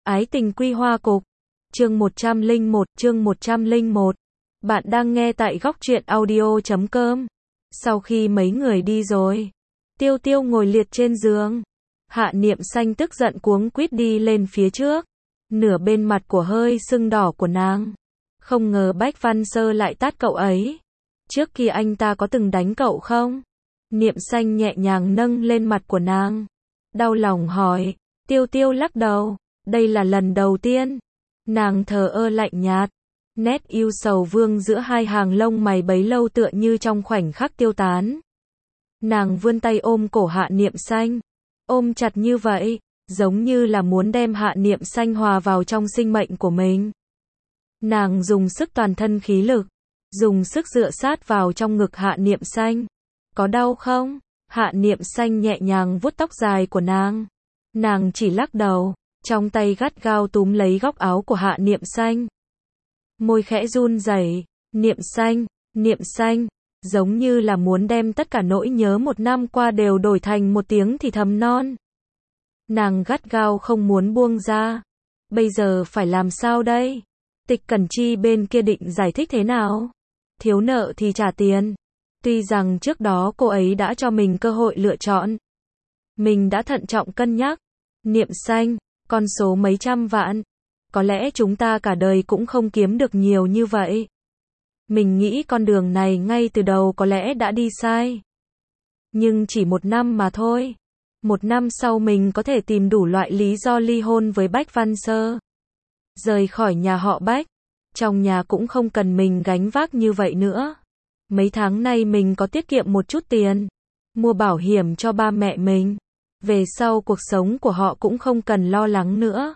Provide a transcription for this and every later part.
Ái tình quy hoa cục. Chương 101. Bạn đang nghe tại góc truyện audio.com. Sau khi mấy người đi rồi, Tiêu Tiêu ngồi liệt trên giường. Hạ Niệm Xanh tức giận cuống quýt đi lên phía trước. Nửa bên mặt của hơi sưng đỏ của nàng. Không ngờ Bách Văn Sơ lại tát cậu ấy. Trước kia anh ta có từng đánh cậu không? Niệm Xanh nhẹ nhàng nâng lên mặt của nàng. Đau lòng hỏi. Tiêu Tiêu lắc đầu. Đây là lần đầu tiên. Nàng thờ ơ lạnh nhạt. Nét yêu sầu vương giữa hai hàng lông mày bấy lâu tựa như trong khoảnh khắc tiêu tán. Nàng vươn tay ôm cổ Hạ Niệm Xanh. Ôm chặt như vậy, giống như là muốn đem Hạ Niệm Xanh hòa vào trong sinh mệnh của mình. Nàng dùng sức toàn thân khí lực, dùng sức dựa sát vào trong ngực Hạ Niệm Xanh. Có đau không? Hạ Niệm Xanh nhẹ nhàng vuốt tóc dài của nàng. Nàng chỉ lắc đầu, trong tay gắt gao túm lấy góc áo của Hạ Niệm Xanh. Môi khẽ run rẩy. Niệm Xanh, giống như là muốn đem tất cả nỗi nhớ một năm qua đều đổi thành một tiếng thì thầm non. Nàng gắt gao không muốn buông ra. Bây giờ phải làm sao đây? Tịch Cẩn Chi bên kia định giải thích thế nào? Thiếu nợ thì trả tiền. Tuy rằng trước đó cô ấy đã cho mình cơ hội lựa chọn. Mình đã thận trọng cân nhắc. Niệm Xanh, con số mấy trăm vạn. Có lẽ chúng ta cả đời cũng không kiếm được nhiều như vậy. Mình nghĩ con đường này ngay từ đầu có lẽ đã đi sai. Nhưng chỉ một năm mà thôi. Một năm sau mình có thể tìm đủ loại lý do ly hôn với Bách Văn Sơ. Rời khỏi nhà họ Bách. Trong nhà cũng không cần mình gánh vác như vậy nữa. Mấy tháng nay mình có tiết kiệm một chút tiền. Mua bảo hiểm cho ba mẹ mình. Về sau cuộc sống của họ cũng không cần lo lắng nữa.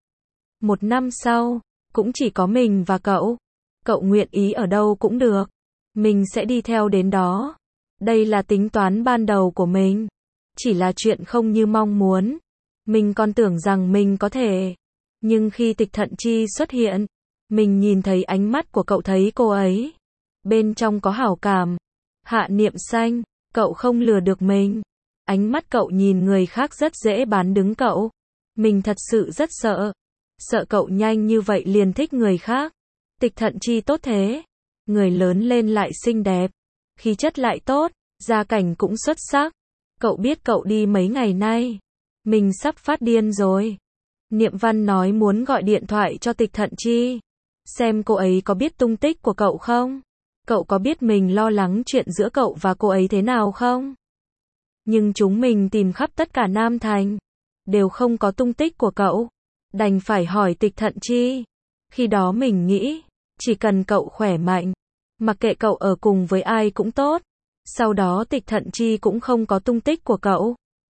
Một năm sau, cũng chỉ có mình và cậu. Cậu nguyện ý ở đâu cũng được. Mình sẽ đi theo đến đó. Đây là tính toán ban đầu của mình. Chỉ là chuyện không như mong muốn. Mình còn tưởng rằng mình có thể. Nhưng khi Tịch Thận Chi xuất hiện, mình nhìn thấy ánh mắt của cậu, thấy cô ấy. Bên trong có hảo cảm. Hạ Niệm Xanh, cậu không lừa được mình. Ánh mắt cậu nhìn người khác rất dễ bán đứng cậu. Mình thật sự rất sợ. Sợ cậu nhanh như vậy liền thích người khác. Tịch Thận Chi tốt thế. Người lớn lên lại xinh đẹp. Khí chất lại tốt. Gia cảnh cũng xuất sắc. Cậu biết cậu đi mấy ngày nay. Mình sắp phát điên rồi. Niệm Văn nói muốn gọi điện thoại cho Tịch Thận Chi. Xem cô ấy có biết tung tích của cậu không? Cậu có biết mình lo lắng chuyện giữa cậu và cô ấy thế nào không? Nhưng chúng mình tìm khắp tất cả Nam Thành. Đều không có tung tích của cậu. Đành phải hỏi Tịch Thận Chi. Khi đó mình nghĩ, chỉ cần cậu khỏe mạnh, mặc kệ cậu ở cùng với ai cũng tốt. Sau đó Tịch Thận Chi cũng không có tung tích của cậu.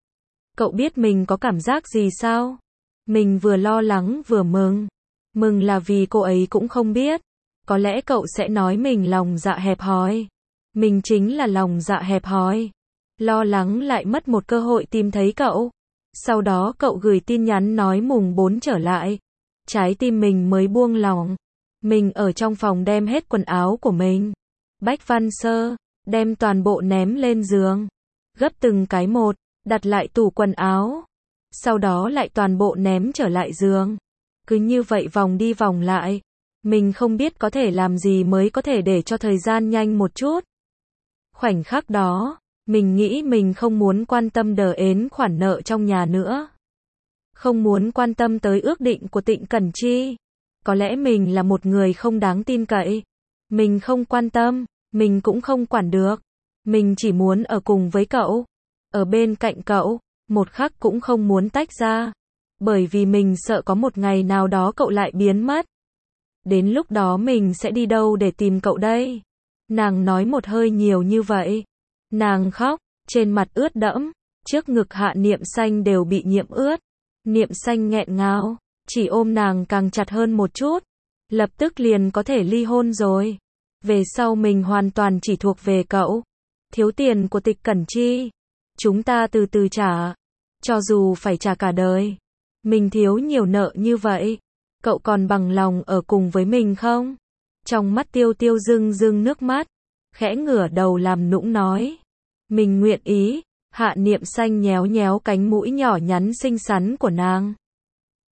Cậu biết mình có cảm giác gì sao? Mình vừa lo lắng vừa mừng. Mừng là vì cô ấy cũng không biết. Có lẽ cậu sẽ nói mình lòng dạ hẹp hòi. Mình chính là lòng dạ hẹp hòi. Lo lắng lại mất một cơ hội tìm thấy cậu. Sau đó cậu gửi tin nhắn nói mùng 4 trở lại. Trái tim mình mới buông lỏng. Mình ở trong phòng đem hết quần áo của mình. Bách Văn Sơ, đem toàn bộ ném lên giường. Gấp từng cái một, đặt lại tủ quần áo. Sau đó lại toàn bộ ném trở lại giường. Cứ như vậy vòng đi vòng lại. Mình không biết có thể làm gì mới có thể để cho thời gian nhanh một chút. Khoảnh khắc đó, mình nghĩ mình không muốn quan tâm đờ ến khoản nợ trong nhà nữa. Không muốn quan tâm tới ước định của Tịch Cẩn Chi. Có lẽ mình là một người không đáng tin cậy. Mình không quan tâm, mình cũng không quản được. Mình chỉ muốn ở cùng với cậu. Ở bên cạnh cậu, một khắc cũng không muốn tách ra. Bởi vì mình sợ có một ngày nào đó cậu lại biến mất. Đến lúc đó mình sẽ đi đâu để tìm cậu đây? Nàng nói một hơi nhiều như vậy. Nàng khóc, trên mặt ướt đẫm, trước ngực Hạ Niệm Xanh đều bị nhiễm ướt. Niệm Xanh nghẹn ngào, chỉ ôm nàng càng chặt hơn một chút. Lập tức liền có thể ly hôn rồi. Về sau mình hoàn toàn chỉ thuộc về cậu. Thiếu tiền của Tịch Cẩn Chi, chúng ta từ từ trả. Cho dù phải trả cả đời. Mình thiếu nhiều nợ như vậy. Cậu còn bằng lòng ở cùng với mình không? Trong mắt Tiêu Tiêu rưng rưng nước mắt. Khẽ ngửa đầu làm nũng nói. Mình nguyện ý. Hạ Niệm Xanh nhéo nhéo cánh mũi nhỏ nhắn xinh xắn của nàng.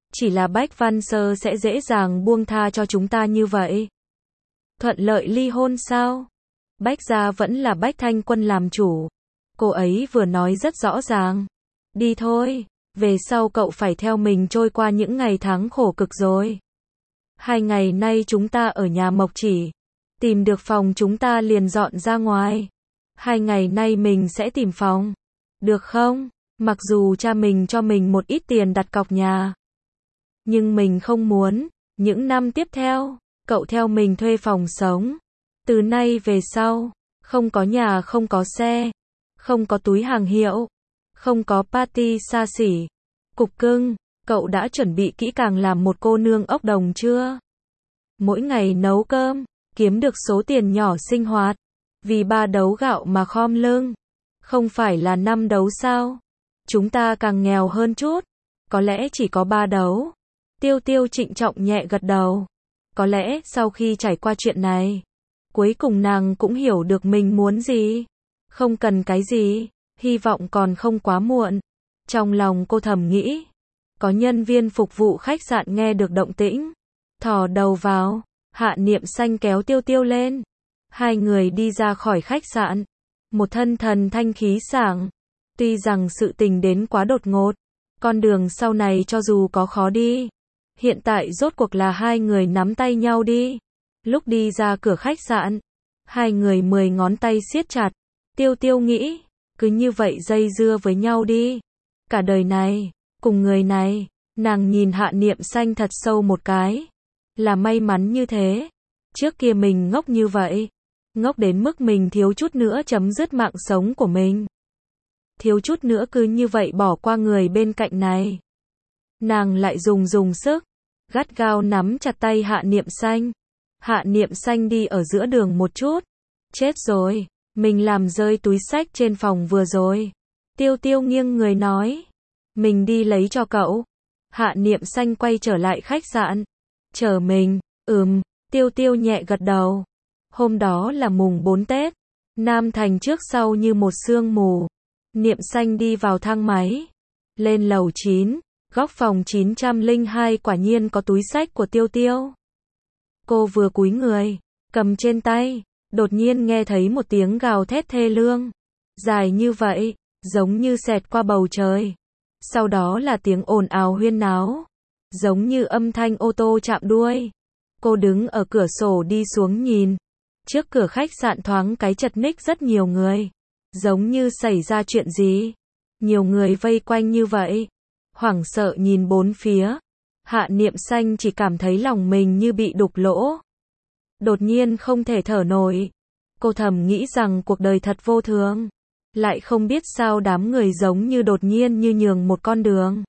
Chỉ là Bách Văn Sơ sẽ dễ dàng buông tha cho chúng ta như vậy. Thuận lợi ly hôn sao? Bách gia vẫn là Bách Thanh Quân làm chủ. Cô ấy vừa nói rất rõ ràng. Đi thôi, về sau cậu phải theo mình trôi qua những ngày tháng khổ cực rồi. 2 ngày nay chúng ta ở nhà Mộc Chỉ. Tìm được phòng chúng ta liền dọn ra ngoài. 2 ngày nay mình sẽ tìm phòng. Được không? Mặc dù cha mình cho mình một ít tiền đặt cọc nhà. Nhưng mình không muốn. Những năm tiếp theo, cậu theo mình thuê phòng sống. Từ nay về sau, không có nhà, không có xe, không có túi hàng hiệu, không có party xa xỉ. Cục cưng, cậu đã chuẩn bị kỹ càng làm một cô nương ốc đồng chưa? Mỗi ngày nấu cơm, kiếm được số tiền nhỏ sinh hoạt. Vì 3 đấu gạo mà khom lưng. Không phải là 5 đấu sao? Chúng ta càng nghèo hơn chút. Có lẽ chỉ có 3 đấu. Tiêu Tiêu trịnh trọng nhẹ gật đầu. Có lẽ sau khi trải qua chuyện này, cuối cùng nàng cũng hiểu được mình muốn gì. Không cần cái gì, hy vọng còn không quá muộn. Trong lòng cô thầm nghĩ. Có nhân viên phục vụ khách sạn nghe được động tĩnh. Thò đầu vào, Hạ Niệm Xanh kéo Tiêu Tiêu lên. 2 người đi ra khỏi khách sạn. Một thân thần thanh khí sảng. Tuy rằng sự tình đến quá đột ngột, con đường sau này cho dù có khó đi, hiện tại rốt cuộc là 2 người nắm tay nhau đi. Lúc đi ra cửa khách sạn, 2 người 10 ngón tay siết chặt. Tiêu Tiêu nghĩ, cứ như vậy dây dưa với nhau đi. Cả đời này, cùng người này, nàng nhìn Hạ Niệm Xanh thật sâu một cái. Là may mắn như thế. Trước kia mình ngốc như vậy. Ngốc đến mức mình thiếu chút nữa chấm dứt mạng sống của mình. Thiếu chút nữa cứ như vậy bỏ qua người bên cạnh này. Nàng lại dùng sức, gắt gao nắm chặt tay Hạ Niệm Xanh. Hạ Niệm Xanh đi ở giữa đường một chút. Chết rồi, mình làm rơi túi xách trên phòng vừa rồi. Tiêu Tiêu nghiêng người nói. Mình đi lấy cho cậu. Hạ Niệm Xanh quay trở lại khách sạn. Chờ mình, Tiêu Tiêu nhẹ gật đầu. Hôm đó là mùng 4 Tết. Nam Thành trước sau như một sương mù. Niệm Xanh đi vào thang máy. Lên lầu 9, góc phòng 902 quả nhiên có túi xách của Tiêu Tiêu. Cô vừa cúi người, cầm trên tay, đột nhiên nghe thấy một tiếng gào thét thê lương. Dài như vậy, giống như xẹt qua bầu trời. Sau đó là tiếng ồn ào huyên náo, giống như âm thanh ô tô chạm đuôi. Cô đứng ở cửa sổ đi xuống nhìn. Trước cửa khách sạn thoáng cái chật ních rất nhiều người. Giống như xảy ra chuyện gì. Nhiều người vây quanh như vậy. Hoảng sợ nhìn bốn phía. Hạ Niệm Xanh chỉ cảm thấy lòng mình như bị đục lỗ. Đột nhiên không thể thở nổi. Cô thầm nghĩ rằng cuộc đời thật vô thường. Lại không biết sao đám người giống như đột nhiên như nhường một con đường.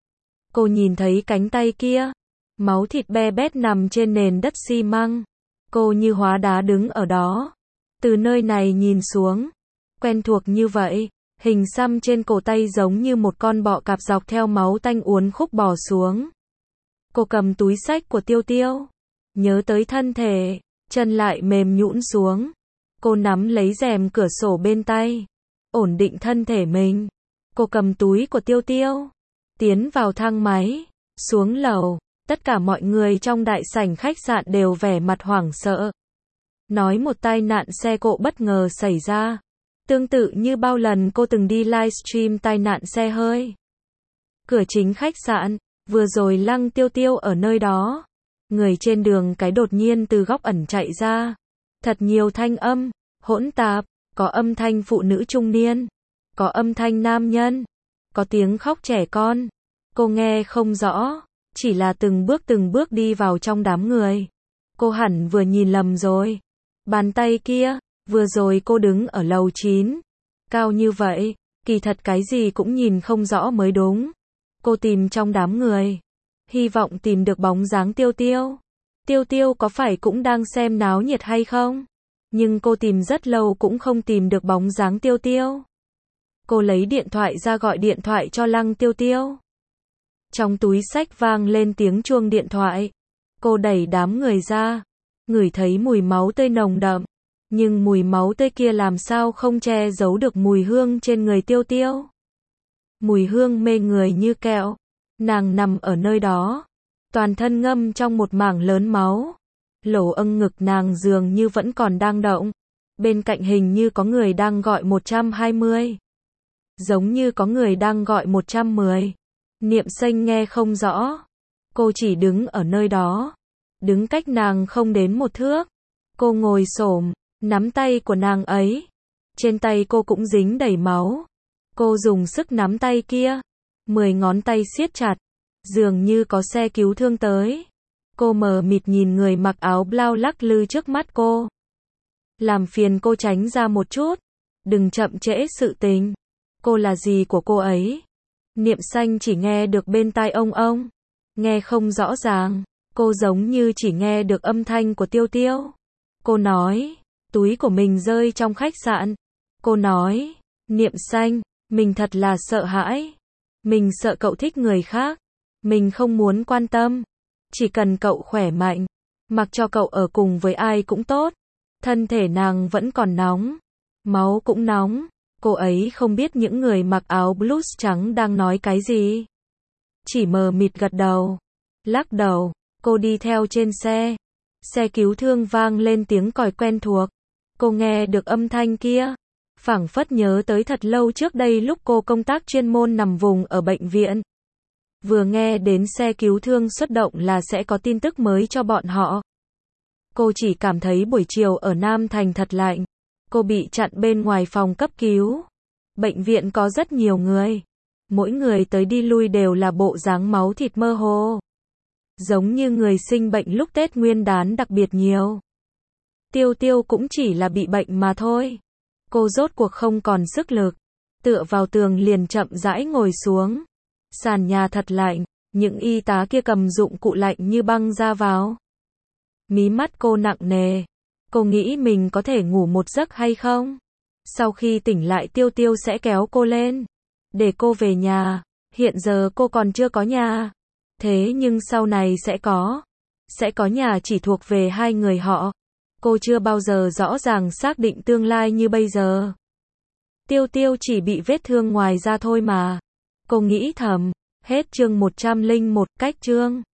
Cô nhìn thấy cánh tay kia. Máu thịt be bét nằm trên nền đất xi măng. Cô như hóa đá đứng ở đó. Từ nơi này nhìn xuống. Quen thuộc như vậy. Hình xăm trên cổ tay giống như một con bọ cạp dọc theo máu tanh uốn khúc bò xuống. Cô cầm túi xách của Tiêu Tiêu. Nhớ tới thân thể. Chân lại mềm nhũn xuống. Cô nắm lấy rèm cửa sổ bên tay. Ổn định thân thể mình. Cô cầm túi của Tiêu Tiêu. Tiến vào thang máy. Xuống lầu. Tất cả mọi người trong đại sảnh khách sạn đều vẻ mặt hoảng sợ. Nói một tai nạn xe cộ bất ngờ xảy ra. Tương tự như bao lần cô từng đi livestream tai nạn xe hơi. Cửa chính khách sạn, vừa rồi Lăng Tiêu Tiêu ở nơi đó. Người trên đường cái đột nhiên từ góc ẩn chạy ra. Thật nhiều thanh âm, hỗn tạp, có âm thanh phụ nữ trung niên, có âm thanh nam nhân, có tiếng khóc trẻ con. Cô nghe không rõ, chỉ là từng bước đi vào trong đám người. Cô hẳn vừa nhìn lầm rồi. Bàn tay kia, vừa rồi cô đứng ở lầu 9. Cao như vậy, kỳ thật cái gì cũng nhìn không rõ mới đúng. Cô tìm trong đám người. Hy vọng tìm được bóng dáng Tiêu Tiêu. Tiêu Tiêu có phải cũng đang xem náo nhiệt hay không? Nhưng cô tìm rất lâu cũng không tìm được bóng dáng Tiêu Tiêu. Cô lấy điện thoại ra gọi điện thoại cho Lăng Tiêu Tiêu. Trong túi xách vang lên tiếng chuông điện thoại. Cô đẩy đám người ra. Ngửi thấy mùi máu tươi nồng đậm. Nhưng mùi máu tươi kia làm sao không che giấu được mùi hương trên người Tiêu Tiêu. Mùi hương mê người như kẹo. Nàng nằm ở nơi đó, toàn thân ngâm trong một mảng lớn máu. Lỗ âng ngực nàng dường như vẫn còn đang động. Bên cạnh hình như có người đang gọi 120. Giống như có người đang gọi 110. Niệm Xanh nghe không rõ. Cô chỉ đứng ở nơi đó. Đứng cách nàng không đến một thước. Cô ngồi xổm, nắm tay của nàng ấy. Trên tay cô cũng dính đầy máu. Cô dùng sức nắm tay kia. 10 ngón tay siết chặt. Dường như có xe cứu thương tới. Cô mờ mịt nhìn người mặc áo blau lắc lư trước mắt cô. Làm phiền cô tránh ra một chút. Đừng chậm trễ sự tình. Cô là gì của cô ấy? Niệm Xanh chỉ nghe được bên tai ông. Nghe không rõ ràng. Cô giống như chỉ nghe được âm thanh của Tiêu Tiêu. Cô nói, túi của mình rơi trong khách sạn. Cô nói, Niệm Xanh, mình thật là sợ hãi. Mình sợ cậu thích người khác. Mình không muốn quan tâm. Chỉ cần cậu khỏe mạnh. Mặc cho cậu ở cùng với ai cũng tốt. Thân thể nàng vẫn còn nóng. Máu cũng nóng. Cô ấy không biết những người mặc áo blues trắng đang nói cái gì. Chỉ mờ mịt gật đầu. Lắc đầu. Cô đi theo trên xe. Xe cứu thương vang lên tiếng còi quen thuộc. Cô nghe được âm thanh kia. Phảng phất nhớ tới thật lâu trước đây lúc cô công tác chuyên môn nằm vùng ở bệnh viện. Vừa nghe đến xe cứu thương xuất động là sẽ có tin tức mới cho bọn họ. Cô chỉ cảm thấy buổi chiều ở Nam Thành thật lạnh. Cô bị chặn bên ngoài phòng cấp cứu. Bệnh viện có rất nhiều người. Mỗi người tới đi lui đều là bộ dáng máu thịt mơ hồ. Giống như người sinh bệnh lúc Tết Nguyên đán đặc biệt nhiều. Tiêu Tiêu cũng chỉ là bị bệnh mà thôi. Cô rốt cuộc không còn sức lực. Tựa vào tường liền chậm rãi ngồi xuống. Sàn nhà thật lạnh. Những y tá kia cầm dụng cụ lạnh như băng ra vào. Mí mắt cô nặng nề. Cô nghĩ mình có thể ngủ một giấc hay không? Sau khi tỉnh lại Tiêu Tiêu sẽ kéo cô lên. Để cô về nhà. Hiện giờ cô còn chưa có nhà. Thế nhưng sau này sẽ có. Sẽ có nhà chỉ thuộc về hai người họ. Cô chưa bao giờ rõ ràng xác định tương lai như bây giờ. Tiêu Tiêu chỉ bị vết thương ngoài da thôi mà. Cô nghĩ thầm. Hết chương 101 cách chương.